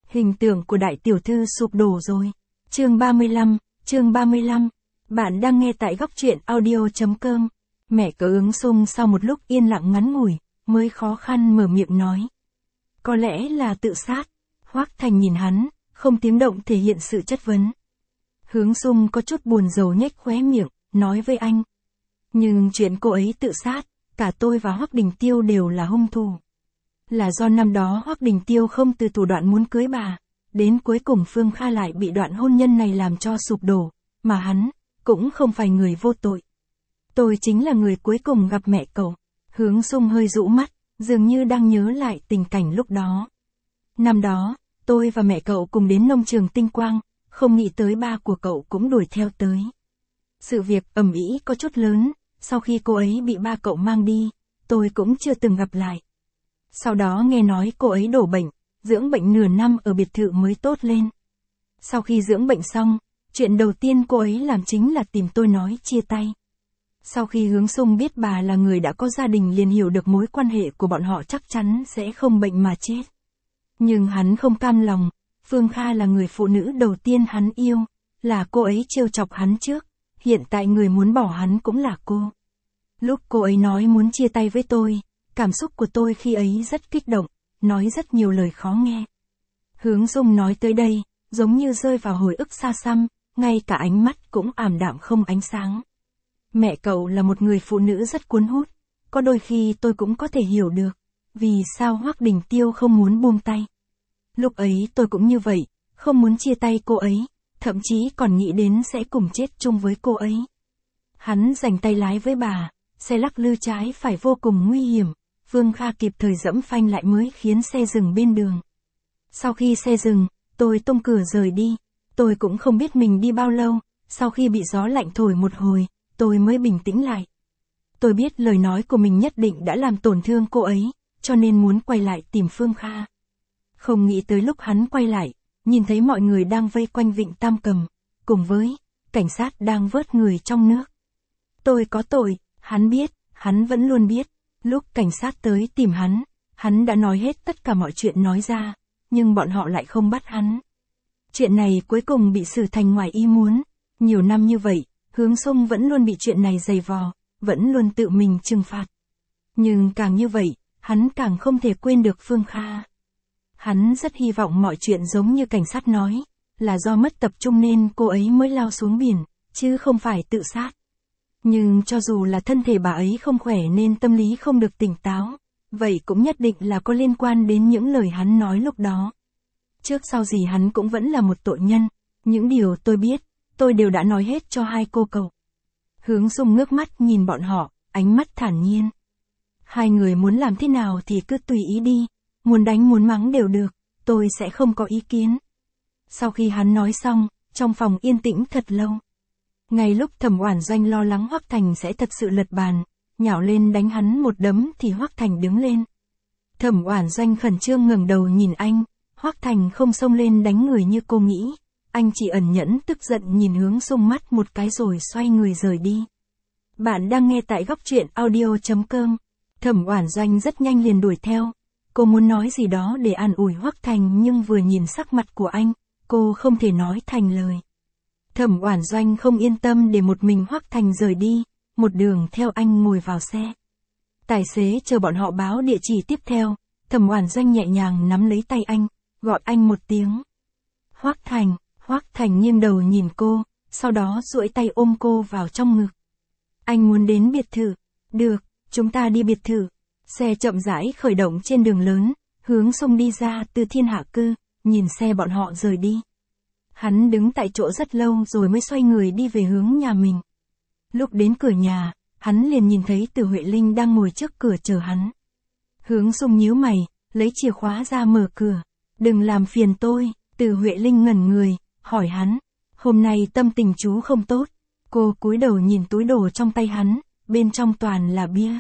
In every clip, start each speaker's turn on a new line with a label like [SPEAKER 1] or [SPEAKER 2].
[SPEAKER 1] Hình tượng của đại tiểu thư sụp đổ rồi. Chương 35. Bạn đang nghe tại góc truyện audio.com. Mẹ cậu Ứng Sung sau một lúc yên lặng ngắn ngủi, mới khó khăn mở miệng nói. Có lẽ là tự sát. Hoắc Thành nhìn hắn, không tiếng động thể hiện sự chất vấn. Hướng Sung có chút buồn rầu nhếch khóe miệng, nói với anh. Nhưng chuyện cô ấy tự sát, cả tôi và Hoắc Đình Tiêu đều là hung thủ. Là do năm đó Hoắc Đình Tiêu không từ thủ đoạn muốn cưới bà, đến cuối cùng Phương Kha lại bị đoạn hôn nhân này làm cho sụp đổ, mà hắn cũng không phải người vô tội. Tôi chính là người cuối cùng gặp mẹ cậu. Hướng Sung hơi rũ mắt, dường như đang nhớ lại tình cảnh lúc đó. Năm đó, tôi và mẹ cậu cùng đến nông trường Tinh Quang, không nghĩ tới ba của cậu cũng đuổi theo tới. Sự việc ầm ĩ có chút lớn, sau khi cô ấy bị ba cậu mang đi, tôi cũng chưa từng gặp lại. Sau đó nghe nói cô ấy đổ bệnh, dưỡng bệnh nửa năm ở biệt thự mới tốt lên. Sau khi dưỡng bệnh xong, chuyện đầu tiên cô ấy làm chính là tìm tôi nói chia tay. Sau khi Hướng Sung biết bà là người đã có gia đình liền hiểu được mối quan hệ của bọn họ chắc chắn sẽ không bệnh mà chết. Nhưng hắn không cam lòng, Phương Kha là người phụ nữ đầu tiên hắn yêu, là cô ấy trêu chọc hắn trước, hiện tại người muốn bỏ hắn cũng là cô. Lúc cô ấy nói muốn chia tay với tôi, cảm xúc của tôi khi ấy rất kích động, nói rất nhiều lời khó nghe. Hướng Sung nói tới đây, giống như rơi vào hồi ức xa xăm, ngay cả ánh mắt cũng ảm đạm không ánh sáng. Mẹ cậu là một người phụ nữ rất cuốn hút, có đôi khi tôi cũng có thể hiểu được, vì sao Hoắc Đình Tiêu không muốn buông tay. Lúc ấy tôi cũng như vậy, không muốn chia tay cô ấy, thậm chí còn nghĩ đến sẽ cùng chết chung với cô ấy. Hắn giành tay lái với bà, xe lắc lư trái phải vô cùng nguy hiểm, Phương Kha kịp thời giẫm phanh lại mới khiến xe dừng bên đường. Sau khi xe dừng, tôi tung cửa rời đi, tôi cũng không biết mình đi bao lâu, sau khi bị gió lạnh thổi một hồi, tôi mới bình tĩnh lại. Tôi biết lời nói của mình nhất định đã làm tổn thương cô ấy, cho nên muốn quay lại tìm Phương Kha. Không nghĩ tới lúc hắn quay lại, nhìn thấy mọi người đang vây quanh Vịnh Tam Cầm, cùng với cảnh sát đang vớt người trong nước. Tôi có tội, hắn biết, hắn vẫn luôn biết. Lúc cảnh sát tới tìm hắn đã nói hết tất cả mọi chuyện nói ra, nhưng bọn họ lại không bắt hắn. Chuyện này cuối cùng bị xử thành ngoài ý muốn. Nhiều năm như vậy, Hướng Sung vẫn luôn bị chuyện này giày vò, vẫn luôn tự mình trừng phạt. Nhưng càng như vậy, hắn càng không thể quên được Phương Kha. Hắn rất hy vọng mọi chuyện giống như cảnh sát nói, là do mất tập trung nên cô ấy mới lao xuống biển, chứ không phải tự sát. Nhưng cho dù là thân thể bà ấy không khỏe nên tâm lý không được tỉnh táo, vậy cũng nhất định là có liên quan đến những lời hắn nói lúc đó. Trước sau gì hắn cũng vẫn là một tội nhân, những điều tôi biết, tôi đều đã nói hết cho hai cô cậu. Hướng Sung ngước mắt nhìn bọn họ, ánh mắt thản nhiên. Hai người muốn làm thế nào thì cứ tùy ý đi, muốn đánh muốn mắng đều được, tôi sẽ không có ý kiến. Sau khi hắn nói xong, trong phòng yên tĩnh thật lâu. Ngay lúc Thẩm Oản Doanh lo lắng Hoắc Thành sẽ thật sự lật bàn, nhào lên đánh hắn một đấm thì Hoắc Thành đứng lên. Thẩm Oản Doanh khẩn trương ngẩng đầu nhìn anh, Hoắc Thành không xông lên đánh người như cô nghĩ, anh chỉ ẩn nhẫn tức giận nhìn Hướng Sung mắt một cái rồi xoay người rời đi. Bạn đang nghe tại góc truyện audio.com. Thẩm Oản Doanh rất nhanh liền đuổi theo. Cô muốn nói gì đó để an ủi Hoắc Thành nhưng vừa nhìn sắc mặt của anh, cô không thể nói thành lời. Thẩm Oản Doanh không yên tâm để một mình Hoắc Thành rời đi, một đường theo anh ngồi vào xe. Tài xế chờ bọn họ báo địa chỉ tiếp theo, Thẩm Oản Doanh nhẹ nhàng nắm lấy tay anh, gọi anh một tiếng. Hoắc Thành nghiêng đầu nhìn cô, sau đó duỗi tay ôm cô vào trong ngực. Anh muốn đến biệt thự. Được, chúng ta đi biệt thự. Xe chậm rãi khởi động trên đường lớn, Hướng Sung đi ra từ Thiên Hạ Cư, nhìn xe bọn họ rời đi. Hắn đứng tại chỗ rất lâu rồi mới xoay người đi về hướng nhà mình. Lúc đến cửa nhà, hắn liền nhìn thấy Từ Huệ Linh đang ngồi trước cửa chờ hắn. Hướng Sung nhíu mày, lấy chìa khóa ra mở cửa. Đừng làm phiền tôi. Từ Huệ Linh ngẩn người, hỏi hắn. Hôm nay tâm tình chú không tốt. Cô cúi đầu nhìn túi đồ trong tay hắn, bên trong toàn là bia.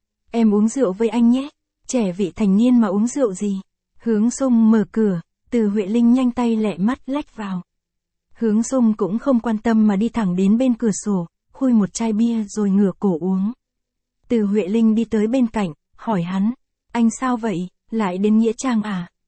[SPEAKER 1] Em uống rượu với anh nhé. Trẻ vị thành niên mà uống rượu gì. Hướng Sung mở cửa, Từ Huệ Linh nhanh tay lẹ mắt lách vào. Hướng Sung cũng không quan tâm mà đi thẳng đến bên cửa sổ, khui một chai bia rồi ngửa cổ uống. Từ Huệ Linh đi tới bên cạnh, hỏi hắn. Anh sao vậy, lại đến Nghĩa Trang à?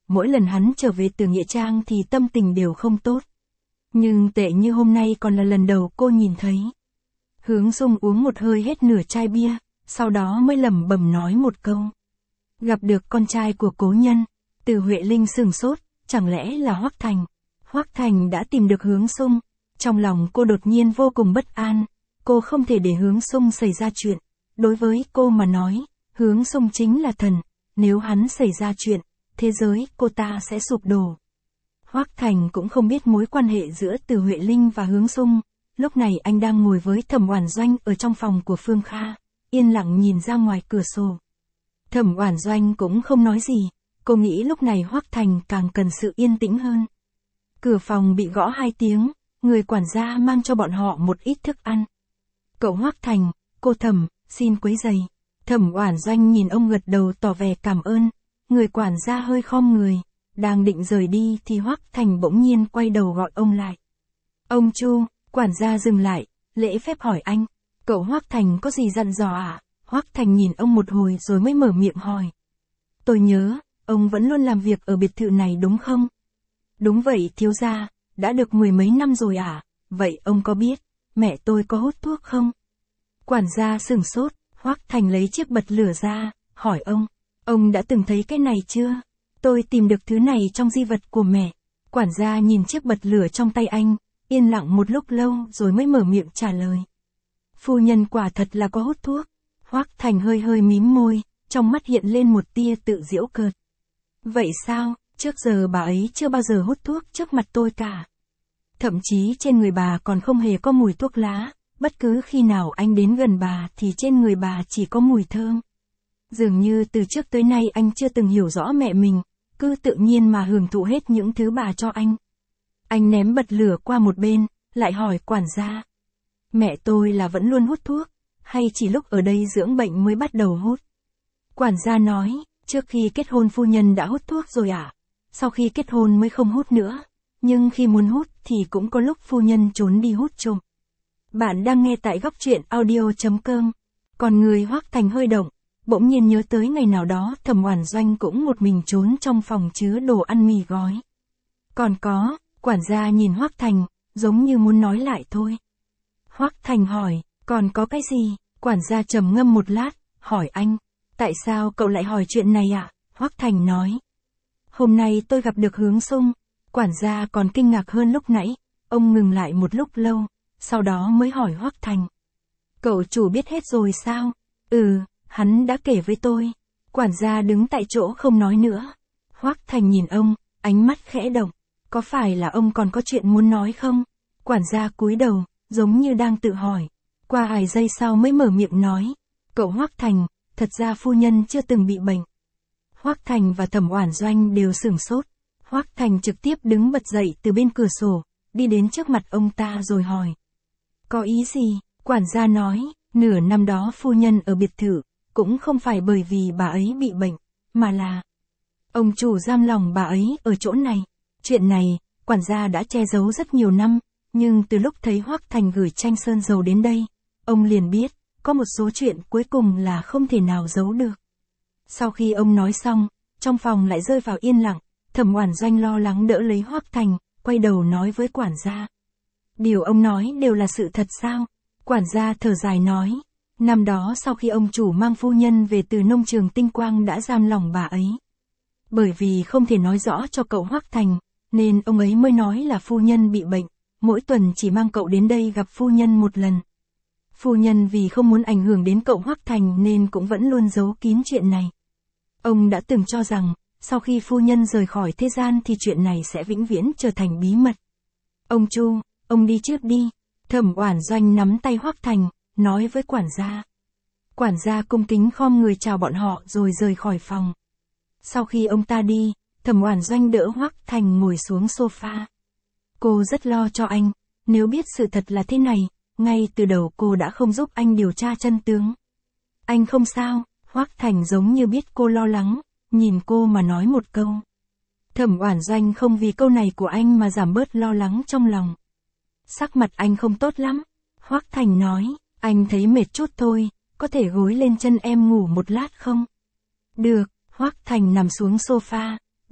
[SPEAKER 1] mỗi lần hắn trở về từ Nghĩa Trang thì tâm tình đều không tốt. Nhưng tệ như hôm nay còn là lần đầu cô nhìn thấy. Hướng Xung uống một hơi hết nửa chai bia, sau đó mới lẩm bẩm nói một câu. Gặp được con trai của cố nhân. Từ Huệ Linh sửng sốt, chẳng lẽ là Hoắc Thành? Hoắc Thành đã tìm được Hướng Xung. Trong lòng cô đột nhiên vô cùng bất an. Cô không thể để Hướng Xung xảy ra chuyện. Đối với cô mà nói, Hướng Xung chính là thần. Nếu hắn xảy ra chuyện, thế giới cô ta sẽ sụp đổ. Hoắc Thành cũng không biết mối quan hệ giữa Từ Huệ Linh và Hướng Xung. Lúc này anh đang ngồi với Thẩm Oản Doanh ở trong phòng của Phương Kha, yên lặng nhìn ra ngoài cửa sổ. Thẩm Oản Doanh cũng không nói gì, cô nghĩ lúc này Hoắc Thành càng cần sự yên tĩnh hơn. Cửa phòng bị gõ 2 tiếng, người quản gia mang cho bọn họ một ít thức ăn. Cậu Hoắc Thành, cô Thẩm, xin quấy rầy. Thẩm Oản Doanh nhìn ông gật đầu tỏ vẻ cảm ơn, người quản gia hơi khom người, đang định rời đi thì Hoắc Thành bỗng nhiên quay đầu gọi ông lại. Ông Chu, quản gia dừng lại, lễ phép hỏi anh, cậu Hoắc Thành có gì dặn dò à? Hoắc Thành nhìn ông một hồi rồi mới mở miệng hỏi. Tôi nhớ, ông vẫn luôn làm việc ở biệt thự này đúng không? Đúng vậy thiếu gia, đã được 10 mấy năm rồi à? Vậy ông có biết, mẹ tôi có hút thuốc không? Quản gia sửng sốt, Hoắc Thành lấy chiếc bật lửa ra, hỏi ông đã từng thấy cái này chưa? Tôi tìm được thứ này trong di vật của mẹ. Quản gia nhìn chiếc bật lửa trong tay anh, yên lặng một lúc lâu rồi mới mở miệng trả lời. Phu nhân quả thật là có hút thuốc. Hoắc Thành hơi hơi mím môi, trong mắt hiện lên một tia tự giễu cợt. Vậy sao, trước giờ bà ấy chưa bao giờ hút thuốc trước mặt tôi cả. Thậm chí trên người bà còn không hề có mùi thuốc lá, bất cứ khi nào anh đến gần bà thì trên người bà chỉ có mùi thơm. Dường như từ trước tới nay anh chưa từng hiểu rõ mẹ mình, cứ tự nhiên mà hưởng thụ hết những thứ bà cho anh. Anh ném bật lửa qua một bên, lại hỏi quản gia. Mẹ tôi là vẫn luôn hút thuốc, hay chỉ lúc ở đây dưỡng bệnh mới bắt đầu hút? Quản gia nói, trước khi kết hôn phu nhân đã hút thuốc rồi à? Sau khi kết hôn mới không hút nữa, nhưng khi muốn hút thì cũng có lúc phu nhân trốn đi hút trộm. Bạn đang nghe tại góc truyện audio.com. Còn người Hoắc Thành hơi động, bỗng nhiên nhớ tới ngày nào đó Thẩm Oản Doanh cũng một mình trốn trong phòng chứa đồ ăn mì gói. Còn có, quản gia nhìn Hoắc Thành, giống như muốn nói lại thôi. Hoắc Thành hỏi, còn có cái gì? Quản gia trầm ngâm một lát, hỏi anh, tại sao cậu lại hỏi chuyện này ạ? Hoắc Thành nói, hôm nay tôi gặp được Hướng Xung. Quản gia còn kinh ngạc hơn lúc nãy, ông ngừng lại một lúc lâu, sau đó mới hỏi Hoắc Thành. Cậu chủ biết hết rồi sao? Hắn đã kể với tôi. Quản gia đứng tại chỗ không nói nữa. Hoắc Thành nhìn ông, ánh mắt khẽ động. Có phải là ông còn có chuyện muốn nói không? Quản gia cúi đầu, giống như đang tự hỏi. Qua vài giây sau mới mở miệng nói. Cậu Hoắc Thành, thật ra phu nhân chưa từng bị bệnh. Hoắc Thành và Thẩm Oản Doanh đều sửng sốt. Hoắc Thành trực tiếp đứng bật dậy từ bên cửa sổ, đi đến trước mặt ông ta rồi hỏi. Có ý gì? Quản gia nói, nửa năm đó phu nhân ở biệt thự, cũng không phải bởi vì bà ấy bị bệnh, mà là ông chủ giam lòng bà ấy ở chỗ này. Chuyện này, quản gia đã che giấu rất nhiều năm, nhưng từ lúc thấy Hoắc Thành gửi tranh sơn dầu đến đây, ông liền biết, có một số chuyện cuối cùng là không thể nào giấu được. Sau khi ông nói xong, trong phòng lại rơi vào yên lặng, Thẩm Oản Doanh lo lắng đỡ lấy Hoắc Thành, quay đầu nói với quản gia. Điều ông nói đều là sự thật sao? Quản gia thở dài nói, năm đó sau khi ông chủ mang phu nhân về từ nông trường Tinh Quang đã giam lòng bà ấy. Bởi vì không thể nói rõ cho cậu Hoắc Thành, nên ông ấy mới nói là phu nhân bị bệnh, mỗi tuần chỉ mang cậu đến đây gặp phu nhân một lần. Phu nhân vì không muốn ảnh hưởng đến cậu Hoắc Thành nên cũng vẫn luôn giấu kín chuyện này. Ông đã từng cho rằng, sau khi phu nhân rời khỏi thế gian thì chuyện này sẽ vĩnh viễn trở thành bí mật. Ông Chu, ông đi trước đi. Thẩm Oản Doanh nắm tay Hoắc Thành, nói với quản gia. Quản gia cung kính khom người chào bọn họ rồi rời khỏi phòng. Sau khi ông ta đi, Thẩm Oản Doanh đỡ Hoắc Thành ngồi xuống sofa. Cô rất lo cho anh, nếu biết sự thật là thế này, ngay từ đầu cô đã không giúp anh điều tra chân tướng. Anh không sao? Hoắc Thành giống như biết cô lo lắng, nhìn cô mà nói một câu. Thẩm Oản Doanh không vì câu này của anh mà giảm bớt lo lắng trong lòng. Sắc mặt anh không tốt lắm. Hoắc Thành nói, anh thấy mệt chút thôi, có thể gối lên chân em ngủ một lát không? Được, Hoắc Thành nằm xuống sofa,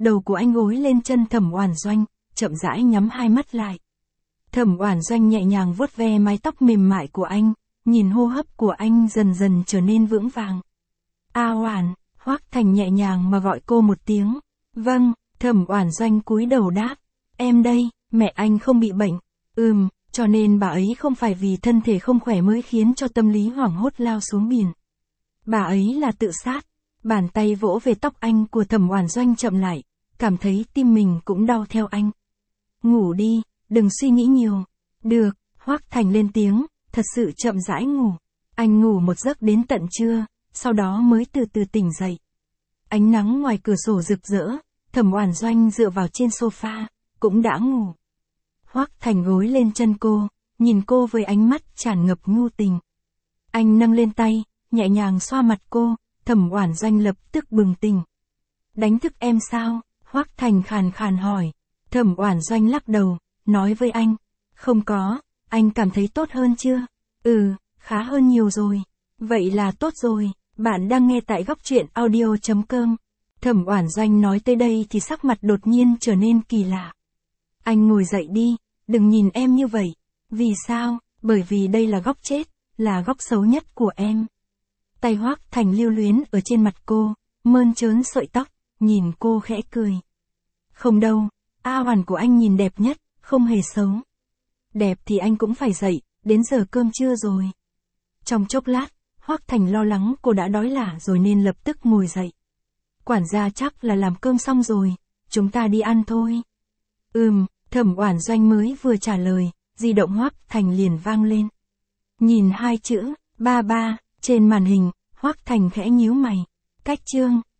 [SPEAKER 1] đầu của anh gối lên chân Thẩm Oản Doanh, chậm rãi nhắm hai mắt lại. Thẩm Oản Doanh nhẹ nhàng vuốt ve mái tóc mềm mại của anh, nhìn hô hấp của anh dần dần trở nên vững vàng. A Oản, Hoắc Thành nhẹ nhàng mà gọi cô một tiếng. Vâng, Thẩm Oản Doanh cúi đầu đáp. Em đây, mẹ anh không bị bệnh. Cho nên bà ấy không phải vì thân thể không khỏe mới khiến cho tâm lý hoảng hốt lao xuống biển. Bà ấy là tự sát. Bàn tay vỗ về tóc anh của Thẩm Oản Doanh chậm lại, cảm thấy tim mình cũng đau theo anh. Ngủ đi, đừng suy nghĩ nhiều. Được, Hoắc Thành lên tiếng, thật sự chậm rãi ngủ. Anh ngủ một giấc đến tận trưa, sau đó mới từ từ tỉnh dậy. Ánh nắng ngoài cửa sổ rực rỡ, Thẩm Oản Doanh dựa vào trên sofa, cũng đã ngủ. Hoắc Thành gối lên chân cô, nhìn cô với ánh mắt tràn ngập nhu tình. Anh nâng lên tay, nhẹ nhàng xoa mặt cô, Thẩm Oản Doanh lập tức bừng tỉnh. Đánh thức em sao? Hoắc Thành khàn khàn hỏi. Thẩm Oản Doanh lắc đầu, nói với anh. Không có, anh cảm thấy tốt hơn chưa? Khá hơn nhiều rồi. Vậy là tốt rồi. Bạn đang nghe tại góc truyện audio.com. Thẩm Oản Doanh nói tới đây thì sắc mặt đột nhiên trở nên kỳ lạ. Anh ngồi dậy đi, đừng nhìn em như vậy. Vì sao? Bởi vì đây là góc chết, là góc xấu nhất của em. Tay Hoắc Thành lưu luyến ở trên mặt cô, mơn trớn sợi tóc, nhìn cô khẽ cười. Không đâu, A Hoàn của anh nhìn đẹp nhất, không hề xấu. Đẹp thì anh cũng phải dậy, đến giờ cơm trưa rồi. Trong chốc lát, Hoắc Thành lo lắng cô đã đói lả rồi nên lập tức ngồi dậy. Quản gia chắc là làm cơm xong rồi, chúng ta đi ăn thôi. Thẩm Oản Doanh mới vừa trả lời, di động Hoắc Thành liền vang lên. Nhìn hai chữ, ba ba, trên màn hình, Hoắc Thành khẽ nhíu mày. Cách chương